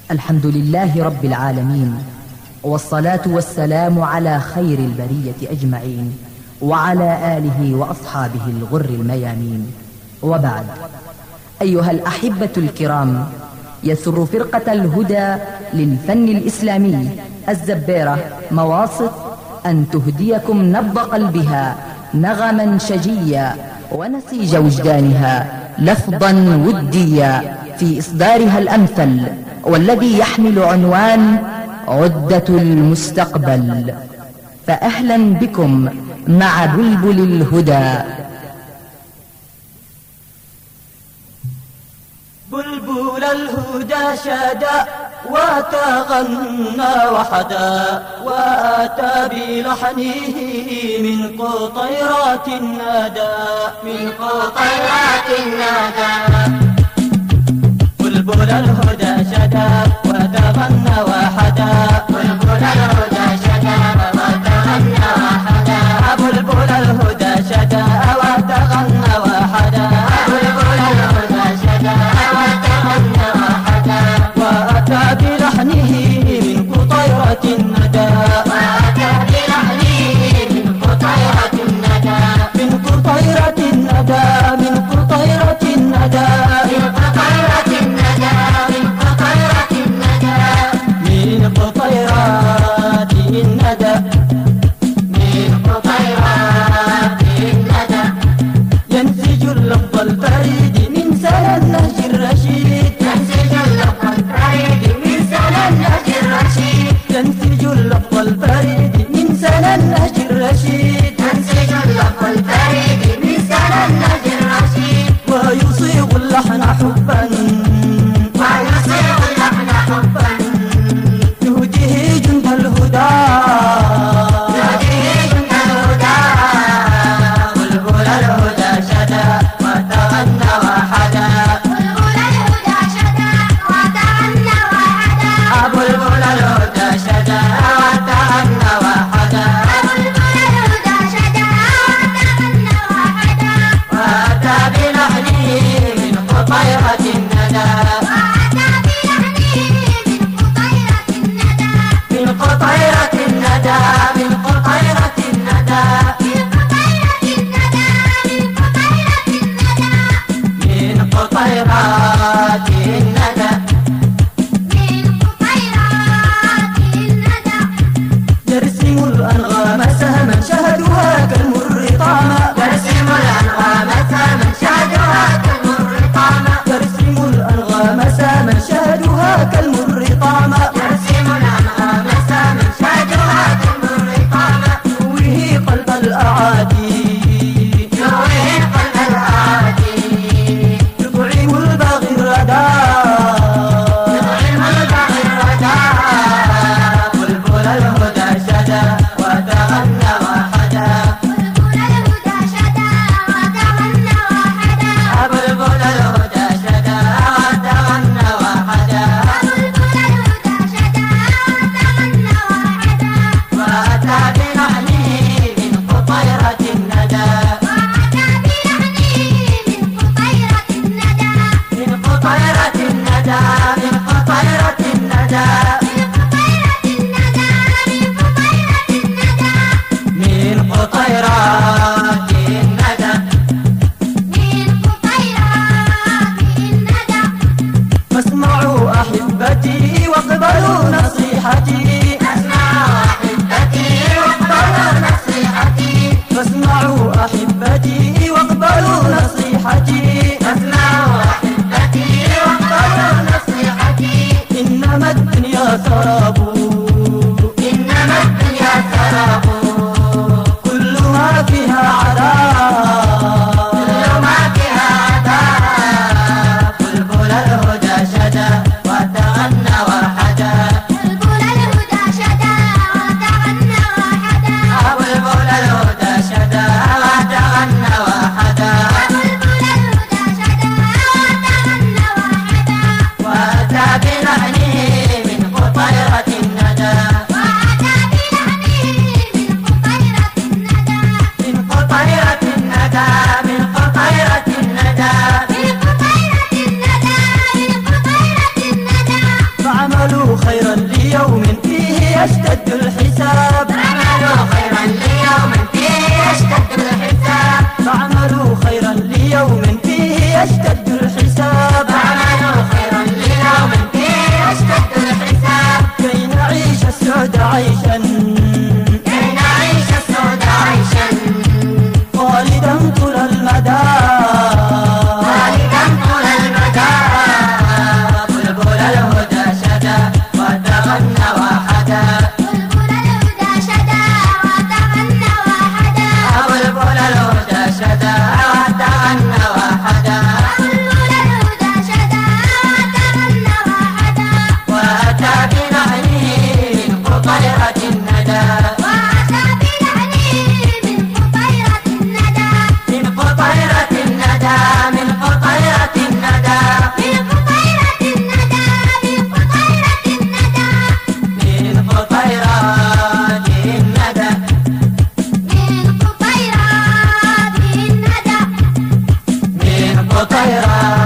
الحمد لله رب العالمين، والصلاة والسلام على خير البرية أجمعين، وعلى آله وأصحابه الغر الميامين. وبعد، أيها الأحبة الكرام، يسر فرقة الهدى للفن الإسلامي الزبيرة مواصف أن تهديكم نبض قلبها، نغما شجيا، ونسيج وجدانها لفظا وديا، في إصدارها الأمثل والذي يحمل عنوان عدة المستقبل. فأهلا بكم مع بلبل الهدى. بلبل الهدى شدا وتغنى وحدا، وآتى بلحنه من قطيرات الندى، من قطيرات الندى. بلبل الهدى شدا وتغنى وحدا، بلبل الهدى شدا وتغنى وحدا، بلبل الهدى شدا وتغنى وحدا، بلبل الهدى شدا وتغنى وحدا، وأتى بلحنه من قطيرة الندى، وأتى بلحنه من قطيرة الندى، من قطيرة الندى، من قطيرة الندى، من قطيرة الندى، من قطيرة الندى، من قطيرات الندى، من قطيرات الندى. ينسج اللفظ الفريد من سنى النهج الرشيد، ينسج اللفظ الفريد من سنى النهج الرشيد، ينسج اللفظ الفريد من سنى النهج الرشيد، ينسج اللفظ الفريد من سنى النهج الرشيد. ويصيغ اللحن حبا، ويصيغ اللحن حبا، يهديه جند الهدى، يهديه جند الهدى. بلبل الهدى شدا وتغنى وحدا، بلبل الهدى شدا وتغنى وحدا، بلبل الهدى شدا وتغنى وحدا، بلبل الهدى شدا وتغنى وحدا، وأتى بلحنه من قطيرة الندى، وأتى بلحنه من قطيرة الندى، من قطيرة الندى، من قطيرة الندى، من قطيرة الندى، من قطيرات الندى، من قطيرات الندى. يرسم الأنغام سهما شهدها كالمر طعما، يرسم الأنغام سهما شهدها كالمر طعما، يرسم الأنغام سهما شهدها كالمر طعما، يرسم الأنغام سهما شهدها كالمر طعما. يرويه قلب الأعادي، يرويه قلب الأعادي، يطعم الباغي الردى، يطعم الباغي الردى. بلبل الهدى شدا وتغنى وحدا، بلبل الهدى شدا وتغنى وحدا، بلبل الهدى شدا وتغنى وحدا، بلبل الهدى شدا وتغنى وحدا، وأتى بلحنه من قطيرة الندى، وأتى بلحنه من قطيرة الندى، من قطيرة الندى، من قطيرة الندى، من قطيرة الندى، من قطيرة الندى، من قطيرات الندى، من قطيرات الندى. فاسمعوا أحبتي واقبلوا نصيحتي، اسمعوا أحبتي واقبلوا نصيحتي، فاسمعوا أحبتي واقبلوا نصيحتي، اسمعوا أحبتي واقبلوا نصيحتي. إنما الدنيا سراب، إنما الدنيا سراب، كل ما فيها عذاب، كل ما فيها عذاب. بلبل الهدى شدا وتغنى وحدا، بلبل الهدى شدا وتغنى وحدا، بلبل الهدى شدا وتغنى وحدا، بلبل الهدى شدا وتغنى وحدا، وأتى بلحنه من قطيرة الندى، وأتى بلحنه من قطيرة الندى، من قطيرة الندى، من قطيرة الندى، من قطيرة الندى، من قطيرة الندى. فاعملوا خيرا ليوم فيه يشتد الحساب. فاعملوا خيرا ليوم فيه يشتد الحساب. فاعملوا خيرا ليوم فيه يشتد الحساب. فاعملوا خيرا ليوم فيه يشتد الحساب. كي نعيش السعد عيشا، كي نعيش السعد عيشا خالدا طول المدى، خالدا طول المدى. بلبل الهدى شدا وتغنى وحدا. بلبل الهدى شدا وتغنى وحدا. بلبل الهدى شدا وتغنى وحدا. بلبل الهدى شدا وتغنى وحدا. وأتى بنهره من قطيرة الندى. وأتى بنهره من قطيرة الندى. من قطيرة الندى، من قطيرة الندى، من قطيرة الندى. من قطيرة الندى. من قطيرات الندى. من قطيرات الندى. من قطيرات